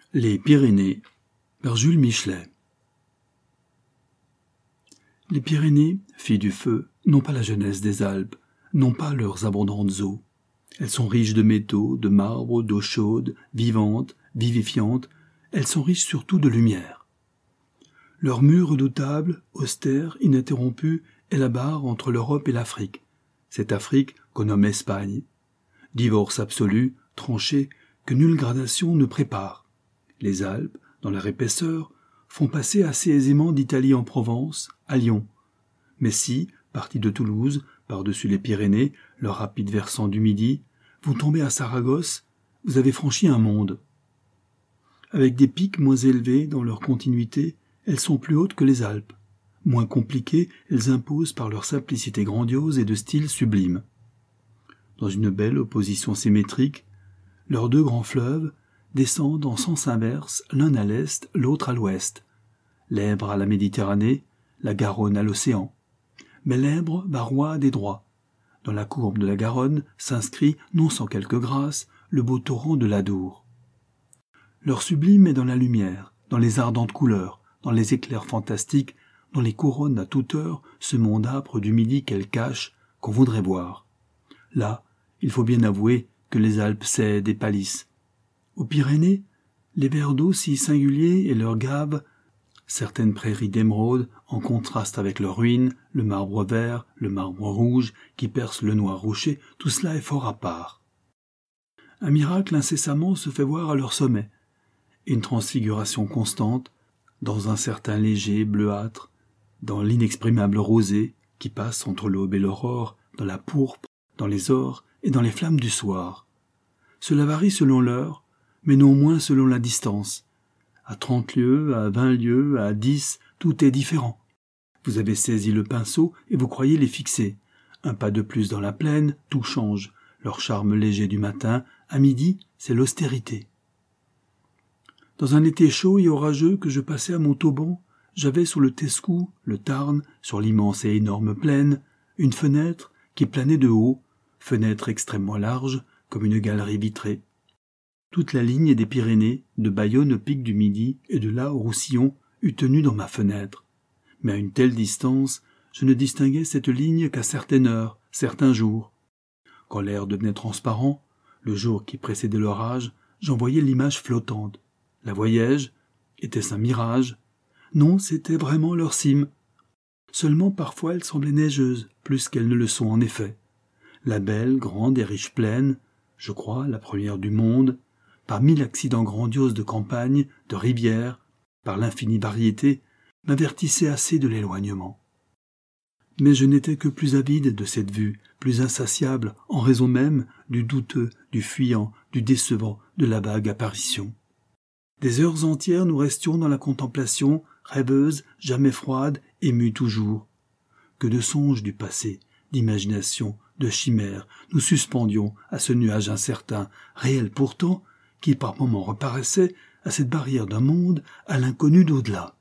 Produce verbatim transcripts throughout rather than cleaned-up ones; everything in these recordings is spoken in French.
Les Pyrénées, par Jules Michelet. Les Pyrénées, filles du feu, n'ont pas la jeunesse des Alpes, n'ont pas leurs abondantes eaux. Elles sont riches de métaux, de marbre, d'eau chaude, vivantes, vivifiantes. Elles sont riches surtout de lumière. Leur mur redoutable, austère, ininterrompu, est la barre entre l'Europe et l'Afrique. Cette Afrique qu'on nomme Espagne. Divorce absolu, tranché, que nulle gradation ne prépare. Les Alpes, dans leur épaisseur, font passer assez aisément d'Italie en Provence, à Lyon. Mais si, partis de Toulouse, par-dessus les Pyrénées, leur rapide versant du Midi, vous tombez à Saragosse, vous avez franchi un monde. Avec des pics moins élevés dans leur continuité, elles sont plus hautes que les Alpes. Moins compliquées, elles imposent par leur simplicité grandiose et de style sublime. Dans une belle opposition symétrique, leurs deux grands fleuves descendent en sens inverse, l'un à l'est, l'autre à l'ouest. L'Èbre à la Méditerranée, la Garonne à l'océan. Mais l'Èbre va roide et droit. Dans la courbe de la Garonne s'inscrit, non sans quelque grâce, le beau torrent de l'Adour. Leur sublime est dans la lumière, dans les ardentes couleurs, dans les éclairs fantastiques, dont les couronnes à toute heure ce monde âpre du Midi qu'elles cachent, qu'on voudrait voir. Là, il faut bien avouer que les Alpes cèdent et pâlissent. Aux Pyrénées, les vers d'eau si singuliers et leurs gaves, certaines prairies d'émeraude en contraste avec leurs ruines, le marbre vert, le marbre rouge qui perce le noir rocher, tout cela est fort à part. Un miracle incessamment se fait voir à leur sommet, une transfiguration constante, dans un certain léger bleuâtre, dans l'inexprimable rosée qui passe entre l'aube et l'aurore, dans la pourpre, dans les ors et dans les flammes du soir. Cela varie selon l'heure, mais non moins selon la distance. À trente lieues, à vingt lieues, à dix, tout est différent. Vous avez saisi le pinceau et vous croyez les fixer. Un pas de plus dans la plaine, tout change. Leur charme léger du matin, à midi, c'est l'austérité. Dans un été chaud et orageux que je passais à Montauban, j'avais sur le Tescou, le Tarn, sur l'immense et énorme plaine, une fenêtre qui planait de haut, fenêtre extrêmement large, comme une galerie vitrée. Toute la ligne des Pyrénées, de Bayonne au pic du Midi et de là au Roussillon, eût tenu dans ma fenêtre. Mais à une telle distance, je ne distinguais cette ligne qu'à certaines heures, certains jours. Quand l'air devenait transparent, le jour qui précédait l'orage, j'en voyais l'image flottante. La voyais-je? Était-ce un mirage? Non, c'était vraiment leur cime. Seulement parfois elles semblaient neigeuses, plus qu'elles ne le sont en effet. La belle, grande et riche plaine, je crois la première du monde, par mille accidents grandioses de campagne, de rivières, par l'infinie variété, m'avertissait assez de l'éloignement. Mais je n'étais que plus avide de cette vue, plus insatiable, en raison même du douteux, du fuyant, du décevant, de la vague apparition. Des heures entières nous restions dans la contemplation, rêveuse, jamais froide, émue toujours. Que de songes du passé, d'imagination, de chimères, nous suspendions à ce nuage incertain, réel pourtant, qui par moments reparaissait à cette barrière d'un monde, à l'inconnu d'au-delà.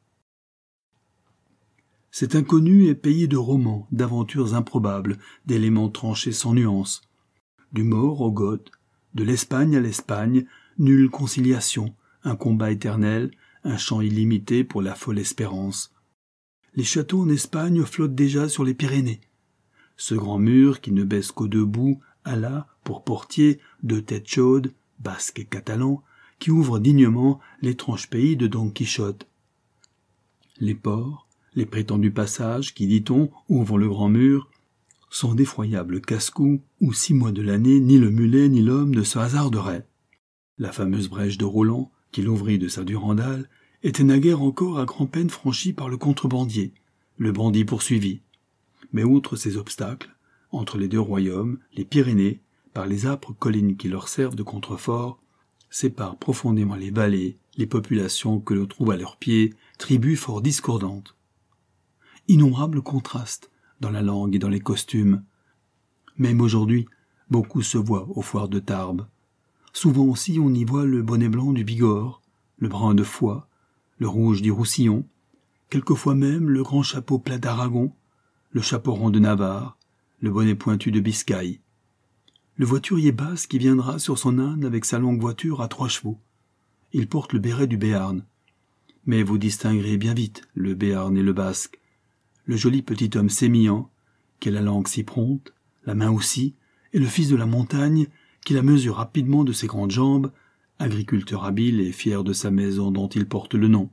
Cet inconnu est payé de romans, d'aventures improbables, d'éléments tranchés sans nuance. Du Maure au Goth, de l'Espagne à l'Espagne, nulle conciliation, un combat éternel, un champ illimité pour la folle espérance. Les châteaux en Espagne flottent déjà sur les Pyrénées. Ce grand mur qui ne baisse qu'aux deux bouts a là, pour portier, deux têtes chaudes, basques et catalans, qui ouvrent dignement l'étrange pays de Don Quichotte. Les ports, les prétendus passages qui, dit-on, ouvrent le grand mur, sont d'effroyables casse-cous où six mois de l'année ni le mulet ni l'homme ne se hasarderaient. La fameuse brèche de Roland, qui l'ouvrit de sa Durandale, était naguère encore à grand-peine franchie par le contrebandier, le bandit poursuivi. Mais outre ces obstacles, entre les deux royaumes, les Pyrénées, par les âpres collines qui leur servent de contrefort, séparent profondément les vallées, les populations que l'on trouve à leurs pieds, tribus fort discordantes. Innombrables contrastes dans la langue et dans les costumes. Même aujourd'hui, beaucoup se voient aux foires de Tarbes. Souvent aussi on y voit le bonnet blanc du Bigorre, le brun de Foix, le rouge du Roussillon, quelquefois même le grand chapeau plat d'Aragon, le chapeau rond de Navarre, le bonnet pointu de Biscaye. Le voiturier basque qui viendra sur son âne avec sa longue voiture à trois chevaux. il porte le béret du Béarn. Mais vous distinguerez bien vite le Béarn et le Basque. Le joli petit homme sémillant, qui a la langue si prompte, la main aussi, et le fils de la montagne, qui la mesure rapidement de ses grandes jambes, agriculteur habile et fier de sa maison dont il porte le nom.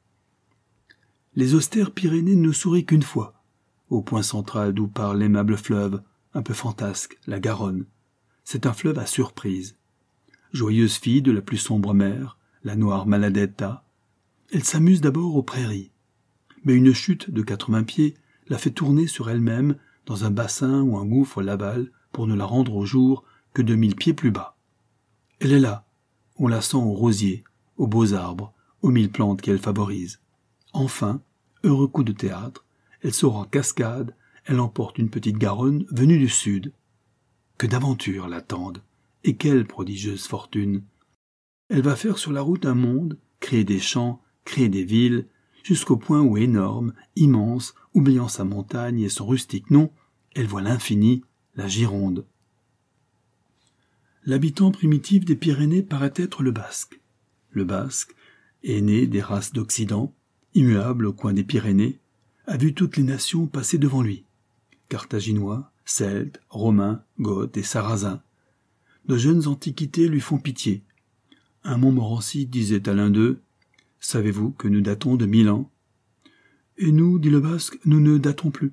Les austères Pyrénées ne sourient qu'une fois, au point central d'où parle l'aimable fleuve, un peu fantasque, la Garonne. C'est un fleuve à surprise. Joyeuse fille de la plus sombre mer, la noire Maladetta, elle s'amuse d'abord aux prairies. Mais une chute de quatre-vingts pieds la fait tourner sur elle-même dans un bassin ou un gouffre l'avale pour ne la rendre au jour que de mille pieds plus bas. Elle est là, on la sent aux rosiers, aux beaux arbres, aux mille plantes qu'elle favorise. Enfin, heureux coup de théâtre, elle sort en cascade, elle emporte une petite Garonne venue du sud. Que d'aventures l'attendent, et quelle prodigieuse fortune! Elle va faire sur la route un monde, créer des champs, créer des villes, jusqu'au point où énorme, immense, oubliant sa montagne et son rustique nom, elle voit l'infini, la Gironde. L'habitant primitif des Pyrénées paraît être le Basque. Le Basque, aîné des races d'Occident, immuable au coin des Pyrénées, a vu toutes les nations passer devant lui. Carthaginois, Celtes, Romains, Goths et Sarrasins. De jeunes antiquités lui font pitié. Un Montmorency disait à l'un d'eux « Savez-vous que nous datons de mille ans ?» Et nous, dit le Basque, nous ne datons plus.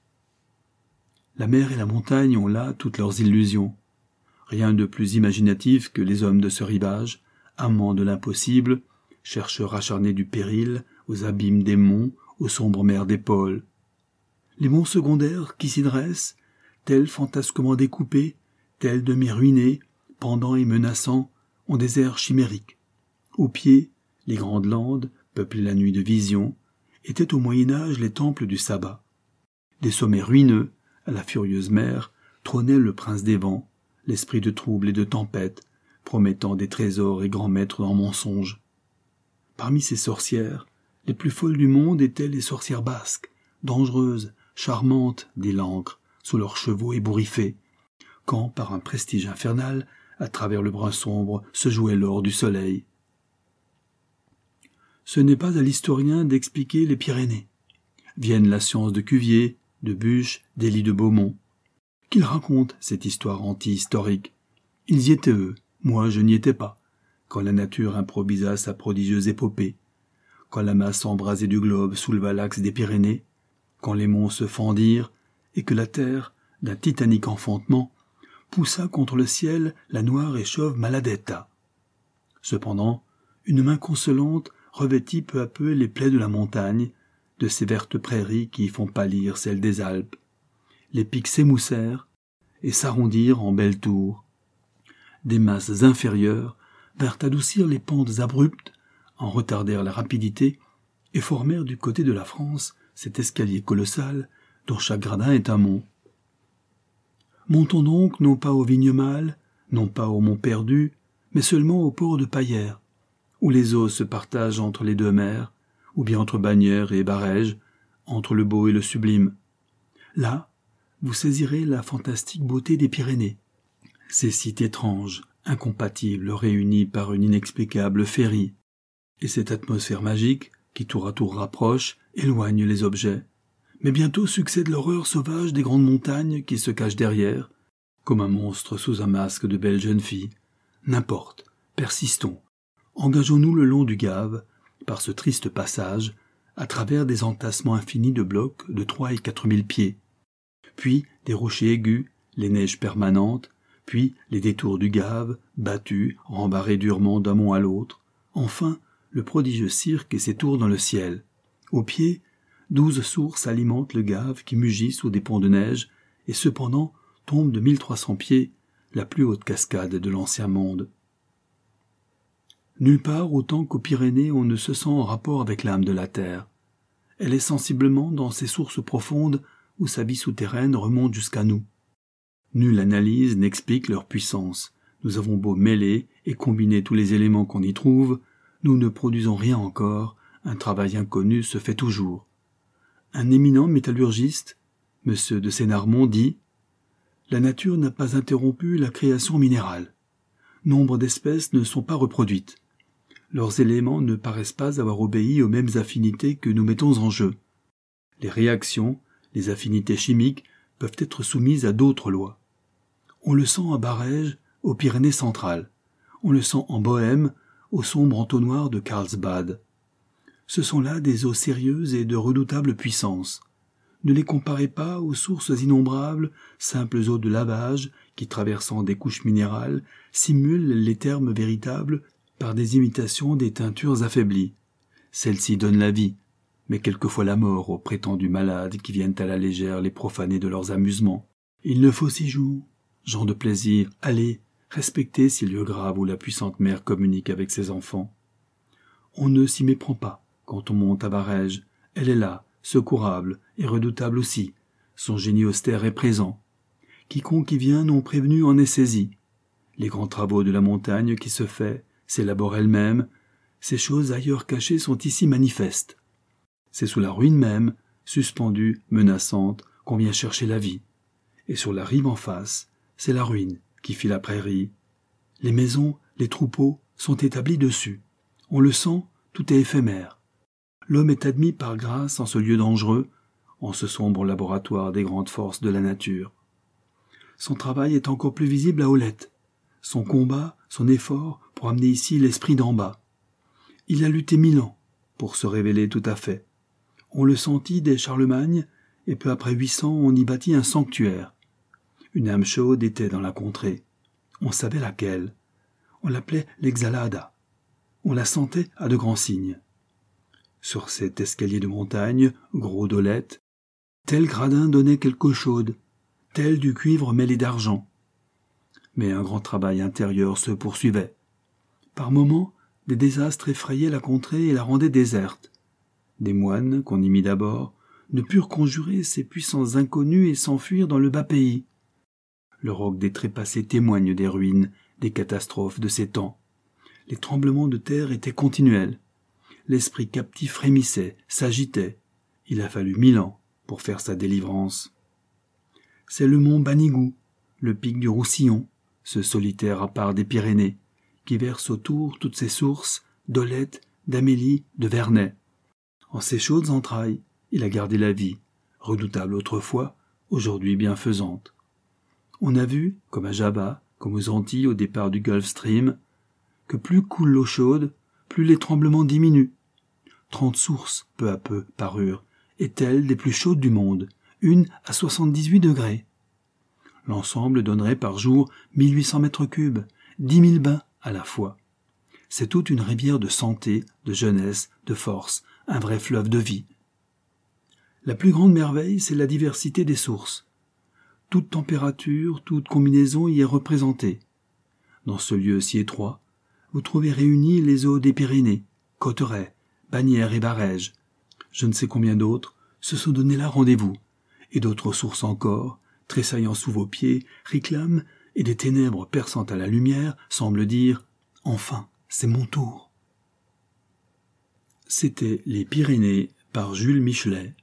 La mer et la montagne ont là toutes leurs illusions. Rien de plus imaginatif que les hommes de ce rivage, amants de l'impossible, chercheurs acharnés du péril, aux abîmes des monts, aux sombres mers des pôles. Les monts secondaires qui s'y dressent, tels fantasquement découpés, tels demi-ruinés, pendants et menaçants, ont des airs chimériques. Au pied, les grandes landes, peuplées la nuit de visions, étaient au Moyen-Âge les temples du sabbat. Des sommets ruineux, à la furieuse mer, trônait le prince des vents, l'esprit de trouble et de tempête, promettant des trésors et grands maîtres en mensonges. Parmi ces sorcières, les plus folles du monde étaient les sorcières basques, dangereuses, charmantes des lancres, sous leurs chevaux ébouriffés, quand, par un prestige infernal, à travers le brun sombre, se jouait l'or du soleil. Ce n'est pas à l'historien d'expliquer les Pyrénées. Vienne la science de Cuvier, de Buch, d'Élie de Beaumont. Qu'ils racontent cette histoire anti-historique. Ils y étaient eux, moi je n'y étais pas, quand la nature improvisa sa prodigieuse épopée, quand la masse embrasée du globe souleva l'axe des Pyrénées, quand les monts se fendirent, et que la terre, d'un titanique enfantement, poussa contre le ciel la noire et chauve Maladetta. Cependant, une main consolante revêtit peu à peu les plaies de la montagne, de ces vertes prairies qui font pâlir celles des Alpes. Les pics s'émoussèrent et s'arrondirent en belles tours. Des masses inférieures vinrent adoucir les pentes abruptes, en retardèrent la rapidité et formèrent du côté de la France cet escalier colossal dont chaque gradin est un mont. Montons donc non pas au Vignemale, non pas au Mont Perdu, mais seulement au port de Paillères, où les eaux se partagent entre les deux mers, ou bien entre Bagnères et Barèges, entre le beau et le sublime. Là, vous saisirez la fantastique beauté des Pyrénées, ces sites étranges, incompatibles, réunis par une inexplicable féerie, et cette atmosphère magique qui tour à tour rapproche, éloigne les objets. Mais bientôt succède l'horreur sauvage des grandes montagnes qui se cachent derrière, comme un monstre sous un masque de belle jeune fille. N'importe, persistons. Engageons-nous le long du Gave, par ce triste passage, à travers des entassements infinis de blocs de trois et quatre mille pieds. Puis des rochers aigus, les neiges permanentes, puis les détours du Gave, battus, rembarrés durement d'un mont à l'autre. Enfin, le prodigieux cirque et ses tours dans le ciel. Au pied, douze sources alimentent le Gave qui mugit sous des ponts de neige, et cependant tombe de mille trois cents pieds, la plus haute cascade de l'ancien monde. Nulle part autant qu'aux Pyrénées on ne se sent en rapport avec l'âme de la terre. Elle est sensiblement dans ces sources profondes où sa vie souterraine remonte jusqu'à nous. Nulle analyse n'explique leur puissance. Nous avons beau mêler et combiner tous les éléments qu'on y trouve, nous ne produisons rien encore, un travail inconnu se fait toujours. Un éminent métallurgiste, M. de Sénarmont, dit « La nature n'a pas interrompu la création minérale. Nombre d'espèces ne sont pas reproduites. Leurs éléments ne paraissent pas avoir obéi aux mêmes affinités que nous mettons en jeu. Les réactions, les affinités chimiques, peuvent être soumises à d'autres lois. On le sent à Barèges, aux Pyrénées centrales. On le sent en Bohême, au sombre entonnoir de Carlsbad. Ce sont là des eaux sérieuses et de redoutables puissances. Ne les comparez pas aux sources innombrables, simples eaux de lavage, qui, traversant des couches minérales, simulent les termes véritables par des imitations des teintures affaiblies. Celles-ci donnent la vie, mais quelquefois la mort aux prétendus malades qui viennent à la légère les profaner de leurs amusements. Il ne faut six jours, gens de plaisir, allez, respectez ces lieux graves où la puissante mère communique avec ses enfants. On ne s'y méprend pas quand on monte à Barèges, elle est là, secourable et redoutable aussi, son génie austère est présent. Quiconque y vient non prévenu en est saisi. Les grands travaux de la montagne qui se fait, s'élaborent elles-mêmes, ces choses ailleurs cachées sont ici manifestes. C'est sous la ruine même, suspendue, menaçante, qu'on vient chercher la vie. Et sur la rive en face, c'est la ruine qui fit la prairie. Les maisons, les troupeaux sont établis dessus. On le sent, tout est éphémère. L'homme est admis par grâce en ce lieu dangereux, en ce sombre laboratoire des grandes forces de la nature. Son travail est encore plus visible à Aulette. Son combat, son effort pour amener ici l'esprit d'en bas. Il a lutté mille ans pour se révéler tout à fait. On le sentit dès Charlemagne, et peu après huit cents on y bâtit un sanctuaire. Une âme chaude était dans la contrée. On savait laquelle. On l'appelait l'Exalada. On la sentait à de grands signes. Sur cet escalier de montagne, gros d'Aulette, tel gradin donnait quelque chaude, tel du cuivre mêlé d'argent. Mais un grand travail intérieur se poursuivait. Par moments, des désastres effrayaient la contrée et la rendaient déserte. Des moines, qu'on y mit d'abord, ne purent conjurer ces puissances inconnues et s'enfuir dans le bas pays. Le roc des trépassés témoigne des ruines, des catastrophes de ces temps. Les tremblements de terre étaient continuels. L'esprit captif frémissait, s'agitait. Il a fallu mille ans pour faire sa délivrance. C'est le mont Banigou, le pic du Roussillon, ce solitaire à part des Pyrénées, qui verse autour toutes ses sources d'Aulette, d'Amélie, de Vernet. En ses chaudes entrailles, il a gardé la vie, redoutable autrefois, aujourd'hui bienfaisante. On a vu, comme à Java, comme aux Antilles au départ du Gulf Stream, que plus coule l'eau chaude, plus les tremblements diminuent. Trente sources, peu à peu, parurent, et telles des plus chaudes du monde, une à soixante-dix-huit degrés. L'ensemble donnerait par jour mille huit cents mètres cubes, dix mille bains à la fois. C'est toute une rivière de santé, de jeunesse, de force, un vrai fleuve de vie. La plus grande merveille, c'est la diversité des sources. Toute température, toute combinaison y est représentée. Dans ce lieu si étroit, vous trouvez réunies les eaux des Pyrénées, Cauterets, Bagnères et Barèges. Je ne sais combien d'autres se sont donné là rendez-vous, et d'autres sources encore, tressaillant sous vos pieds, réclament, et des ténèbres perçant à la lumière semblent dire « Enfin, c'est mon tour ». C'était Les Pyrénées par Jules Michelet.